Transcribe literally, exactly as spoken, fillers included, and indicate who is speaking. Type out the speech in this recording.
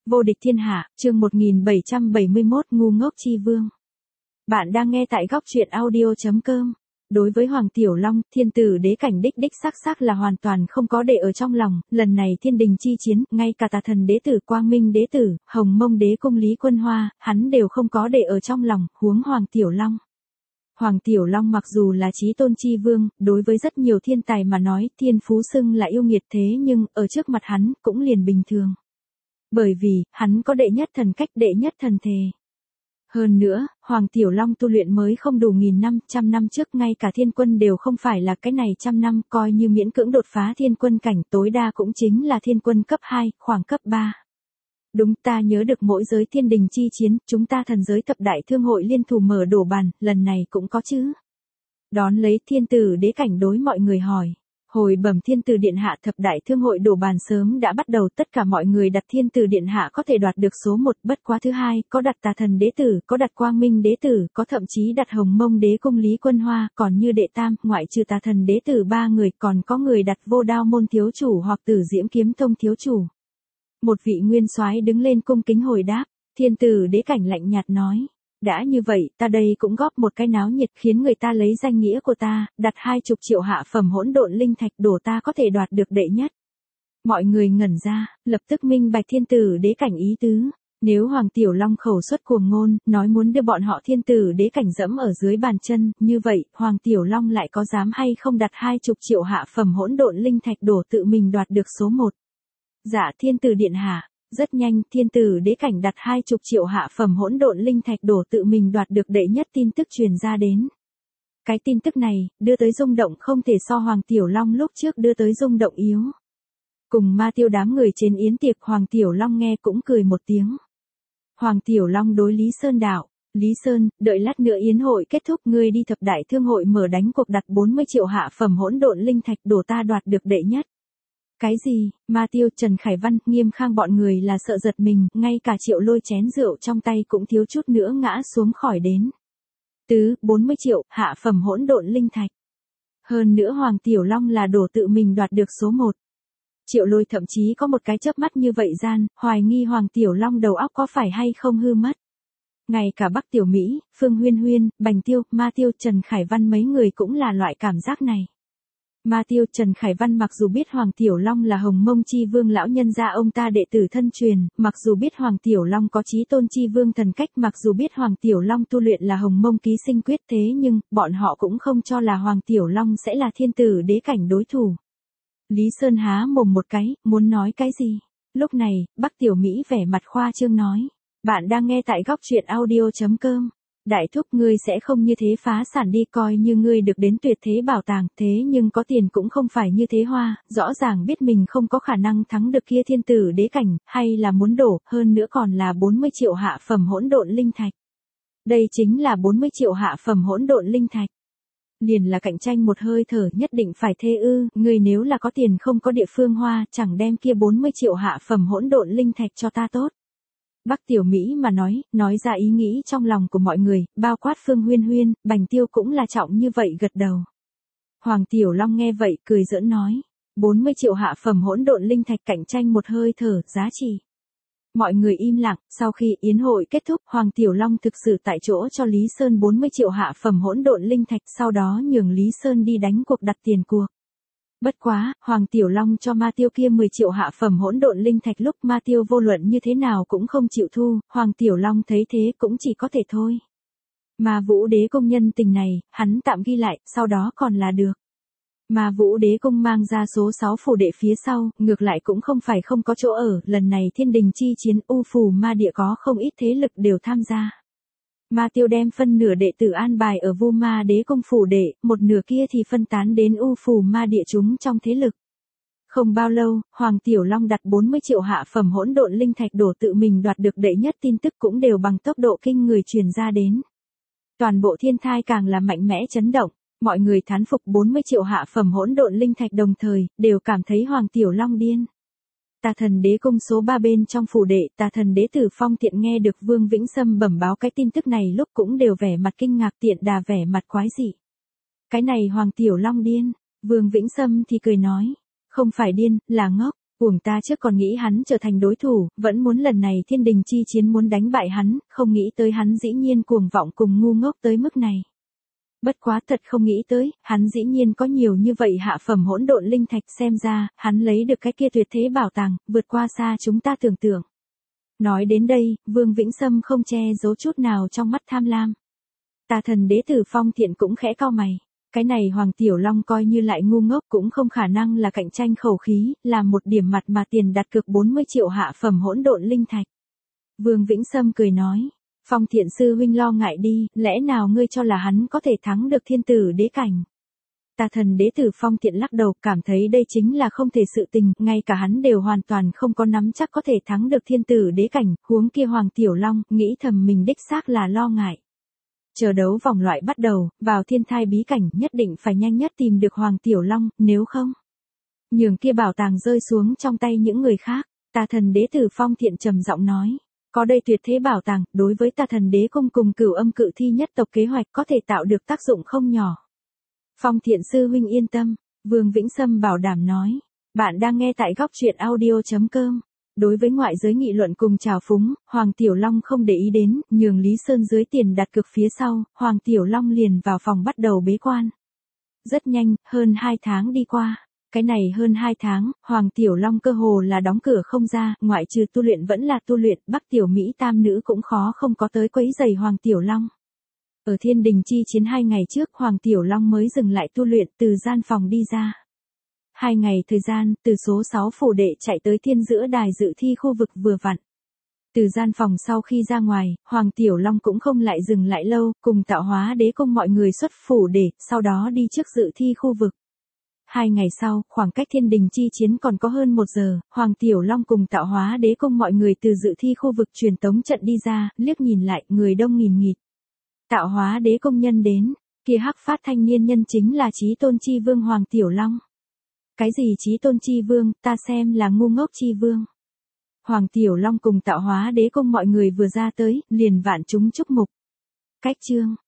Speaker 1: Vô địch thiên hạ, chương một nghìn bảy trăm bảy mươi mốt ngu ngốc chi vương. Bạn đang nghe tại góc truyện audio chấm com. Đối với Hoàng Tiểu Long, thiên tử đế cảnh đích đích xác xác là hoàn toàn không có để ở trong lòng, lần này thiên đình chi chiến, ngay cả tà thần đế tử Quang Minh đế tử, Hồng Mông đế cung Lý Quân Hoa, hắn đều không có để ở trong lòng, huống Hoàng Tiểu Long. Hoàng Tiểu Long mặc dù là chí tôn chi vương, đối với rất nhiều thiên tài mà nói, thiên phú xưng là yêu nghiệt thế nhưng, ở trước mặt hắn, cũng liền bình thường. Bởi vì, hắn có đệ nhất thần cách, đệ nhất thần thề. Hơn nữa, Hoàng Tiểu Long tu luyện mới không đủ nghìn năm, trăm năm trước ngay cả thiên quân đều không phải là cái này trăm năm, coi như miễn cưỡng đột phá thiên quân cảnh tối đa cũng chính là thiên quân cấp hai, khoảng cấp ba. Đúng, ta nhớ được mỗi giới thiên đình chi chiến, chúng ta thần giới thập đại thương hội liên thủ mở đổ bàn, lần này cũng có chứ. Đón lấy thiên tử đế cảnh đối mọi người hỏi. Hồi bẩm thiên tử điện hạ, thập đại thương hội đổ bàn sớm đã bắt đầu, tất cả mọi người đặt thiên tử điện hạ có thể đoạt được số một, bất quá thứ hai, có đặt tà thần đế tử, có đặt Quang Minh đế tử, có thậm chí đặt Hồng Mông đế cung Lý Quân Hoa, còn như đệ tam, ngoại trừ tà thần đế tử ba người, còn có người đặt Vô Đao môn thiếu chủ hoặc Tử Diễm kiếm tông thiếu chủ. Một vị nguyên soái đứng lên cung kính hồi đáp, thiên tử đế cảnh lạnh nhạt nói. Đã như vậy, ta đây cũng góp một cái náo nhiệt, khiến người ta lấy danh nghĩa của ta, đặt hai chục triệu hạ phẩm hỗn độn linh thạch đổ ta có thể đoạt được đệ nhất. Mọi người ngẩn ra, lập tức minh bạch thiên tử đế cảnh ý tứ. Nếu Hoàng Tiểu Long khẩu xuất cuồng ngôn, nói muốn đưa bọn họ thiên tử đế cảnh dẫm ở dưới bàn chân, như vậy, Hoàng Tiểu Long lại có dám hay không đặt hai chục triệu hạ phẩm hỗn độn linh thạch đổ tự mình đoạt được số một. Dạ thiên tử điện hạ. Rất nhanh, thiên tử đế cảnh đặt hai chục triệu hạ phẩm hỗn độn linh thạch đổ tự mình đoạt được đệ nhất tin tức truyền ra đến. Cái tin tức này, đưa tới rung động không thể so Hoàng Tiểu Long lúc trước đưa tới rung động yếu. Cùng ma tiêu đám người trên yến tiệc, Hoàng Tiểu Long nghe cũng cười một tiếng. Hoàng Tiểu Long đối Lý Sơn đạo, Lý Sơn, đợi lát nữa yến hội kết thúc ngươi đi thập đại thương hội mở đánh cuộc đặt bốn mươi triệu hạ phẩm hỗn độn linh thạch đổ ta đoạt được đệ nhất. Cái gì, Ma Tiêu, Trần Khải Văn, Nghiêm Khang bọn người là sợ giật mình, ngay cả Triệu Lôi chén rượu trong tay cũng thiếu chút nữa ngã xuống khỏi đến. Tứ, bốn mươi triệu, hạ phẩm hỗn độn linh thạch. Hơn nữa Hoàng Tiểu Long là đổ tự mình đoạt được số một. Triệu Lôi thậm chí có một cái chớp mắt như vậy gian, hoài nghi Hoàng Tiểu Long đầu óc có phải hay không hư mất. Ngay cả Bắc Tiểu Mỹ, Phương Huyên Huyên, Bành Tiêu, Ma Tiêu, Trần Khải Văn mấy người cũng là loại cảm giác này. Ma Tiêu, Trần Khải Văn mặc dù biết Hoàng Tiểu Long là Hồng Mông chi vương lão nhân gia ông ta đệ tử thân truyền, mặc dù biết Hoàng Tiểu Long có chí tôn chi vương thần cách, mặc dù biết Hoàng Tiểu Long tu luyện là Hồng Mông ký sinh quyết, thế nhưng, bọn họ cũng không cho là Hoàng Tiểu Long sẽ là thiên tử đế cảnh đối thủ. Lý Sơn há mồm một cái, muốn nói cái gì? Lúc này, Bắc Tiểu Mỹ vẻ mặt khoa trương nói. Bạn đang nghe tại góc truyện audio chấm com. Đại thúc ngươi sẽ không như thế phá sản đi, coi như ngươi được đến tuyệt thế bảo tàng, thế nhưng có tiền cũng không phải như thế hoa, rõ ràng biết mình không có khả năng thắng được kia thiên tử đế cảnh, hay là muốn đổ, hơn nữa còn là bốn mươi triệu hạ phẩm hỗn độn linh thạch. Đây chính là bốn mươi triệu hạ phẩm hỗn độn linh thạch. Liền là cạnh tranh một hơi thở nhất định phải thê ư, ngươi nếu là có tiền không có địa phương hoa, chẳng đem kia bốn mươi triệu hạ phẩm hỗn độn linh thạch cho ta tốt. Bắc Tiểu Mỹ mà nói, nói ra ý nghĩ trong lòng của mọi người, bao quát Phương Huyên Huyên, Bành Tiêu cũng là trọng như vậy gật đầu. Hoàng Tiểu Long nghe vậy, cười giỡn nói, bốn mươi triệu hạ phẩm hỗn độn linh thạch cạnh tranh một hơi thở, giá trị. Mọi người im lặng, sau khi yến hội kết thúc, Hoàng Tiểu Long thực sự tại chỗ cho Lý Sơn bốn mươi triệu hạ phẩm hỗn độn linh thạch, sau đó nhường Lý Sơn đi đánh cuộc đặt tiền cuộc. Bất quá, Hoàng Tiểu Long cho Ma Tiêu kia mười triệu hạ phẩm hỗn độn linh thạch lúc Ma Tiêu vô luận như thế nào cũng không chịu thu, Hoàng Tiểu Long thấy thế cũng chỉ có thể thôi. Ma Vũ Đế Cung nhân tình này, hắn tạm ghi lại, sau đó còn là được. Ma Vũ Đế Cung mang ra số sáu phủ đệ phía sau, ngược lại cũng không phải không có chỗ ở, lần này thiên đình chi chiến U Phù Ma Địa có không ít thế lực đều tham gia. Ma Tiêu đem phân nửa đệ tử an bài ở Vu Ma Đế Cung phủ đệ, một nửa kia thì phân tán đến U Phù Ma Địa chúng trong thế lực. Không bao lâu, Hoàng Tiểu Long đặt bốn mươi triệu hạ phẩm hỗn độn linh thạch đổ tự mình đoạt được đệ nhất tin tức cũng đều bằng tốc độ kinh người truyền ra đến. Toàn bộ thiên thai càng là mạnh mẽ chấn động, mọi người thán phục bốn mươi triệu hạ phẩm hỗn độn linh thạch đồng thời, đều cảm thấy Hoàng Tiểu Long điên. Tà thần đế cung số ba bên trong phủ đệ, tà thần đế tử Phong Tiện nghe được Vương Vĩnh Sâm bẩm báo cái tin tức này lúc cũng đều vẻ mặt kinh ngạc, Tiện Đà vẻ mặt quái dị. Cái này Hoàng Tiểu Long điên, Vương Vĩnh Sâm thì cười nói, không phải điên, là ngốc, Uổng ta trước còn nghĩ hắn trở thành đối thủ, vẫn muốn lần này thiên đình chi chiến muốn đánh bại hắn, không nghĩ tới hắn dĩ nhiên cuồng vọng cùng ngu ngốc tới mức này. Bất quá thật không nghĩ tới, hắn dĩ nhiên có nhiều như vậy hạ phẩm hỗn độn linh thạch, xem ra, hắn lấy được cái kia tuyệt thế bảo tàng, vượt qua xa chúng ta tưởng tượng. Nói đến đây, Vương Vĩnh Sâm không che giấu chút nào trong mắt tham lam. Tà thần đế tử Phong Thiện cũng khẽ cau mày. Cái này Hoàng Tiểu Long coi như lại ngu ngốc cũng không khả năng là cạnh tranh khẩu khí, làm một điểm mặt mà tiền đặt cược bốn mươi triệu hạ phẩm hỗn độn linh thạch. Vương Vĩnh Sâm cười nói, Phong Thiện sư huynh lo ngại đi, lẽ nào ngươi cho là hắn có thể thắng được thiên tử đế cảnh? Tà thần đế tử Phong Thiện lắc đầu, cảm thấy đây chính là không thể sự tình, ngay cả hắn đều hoàn toàn không có nắm chắc có thể thắng được thiên tử đế cảnh, huống kia Hoàng Tiểu Long, nghĩ thầm mình đích xác là lo ngại. Chờ đấu vòng loại bắt đầu, vào thiên thai bí cảnh nhất định phải nhanh nhất tìm được Hoàng Tiểu Long, nếu không, nhường kia bảo tàng rơi xuống trong tay những người khác. Tà thần đế tử Phong Thiện trầm giọng nói, có đây tuyệt thế bảo tàng, đối với tà thần đế cung cùng Cửu Âm Cự Thi nhất tộc kế hoạch có thể tạo được tác dụng không nhỏ. Phong Thiện sư huynh yên tâm, Vương Vĩnh Sâm bảo đảm nói. Bạn đang nghe tại góc truyện audio chấm com. Đối với ngoại giới nghị luận cùng trào phúng, Hoàng Tiểu Long không để ý đến, nhường Lý Sơn dưới tiền đặt cược phía sau, Hoàng Tiểu Long liền vào phòng bắt đầu bế quan. Rất nhanh, hơn hai tháng đi qua. Cái này hơn hai tháng, Hoàng Tiểu Long cơ hồ là đóng cửa không ra, ngoại trừ tu luyện vẫn là tu luyện, Bắc Tiểu Mỹ tam nữ cũng khó không có tới quấy rầy Hoàng Tiểu Long. Ở thiên đình chi chiến hai ngày trước, Hoàng Tiểu Long mới dừng lại tu luyện, từ gian phòng đi ra. Hai ngày thời gian, từ số sáu phủ đệ chạy tới thiên giữa đài dự thi khu vực vừa vặn. Từ gian phòng sau khi ra ngoài, Hoàng Tiểu Long cũng không lại dừng lại lâu, cùng Tạo Hóa Đế cung mọi người xuất phủ để, sau đó đi trước dự thi khu vực. Hai ngày sau, khoảng cách thiên đình chi chiến còn có hơn một giờ, Hoàng Tiểu Long cùng Tạo Hóa Đế cung mọi người từ dự thi khu vực truyền tống trận đi ra, liếc nhìn lại, người đông nghìn nghịt. Tạo Hóa Đế công nhân đến, kia hắc phát thanh niên nhân chính là Chí Tôn Chi Vương Hoàng Tiểu Long. Cái gì Chí Tôn Chi Vương, ta xem là ngu ngốc Chi Vương. Hoàng Tiểu Long cùng Tạo Hóa Đế cung mọi người vừa ra tới, liền vạn chúng chúc mục. Cách chương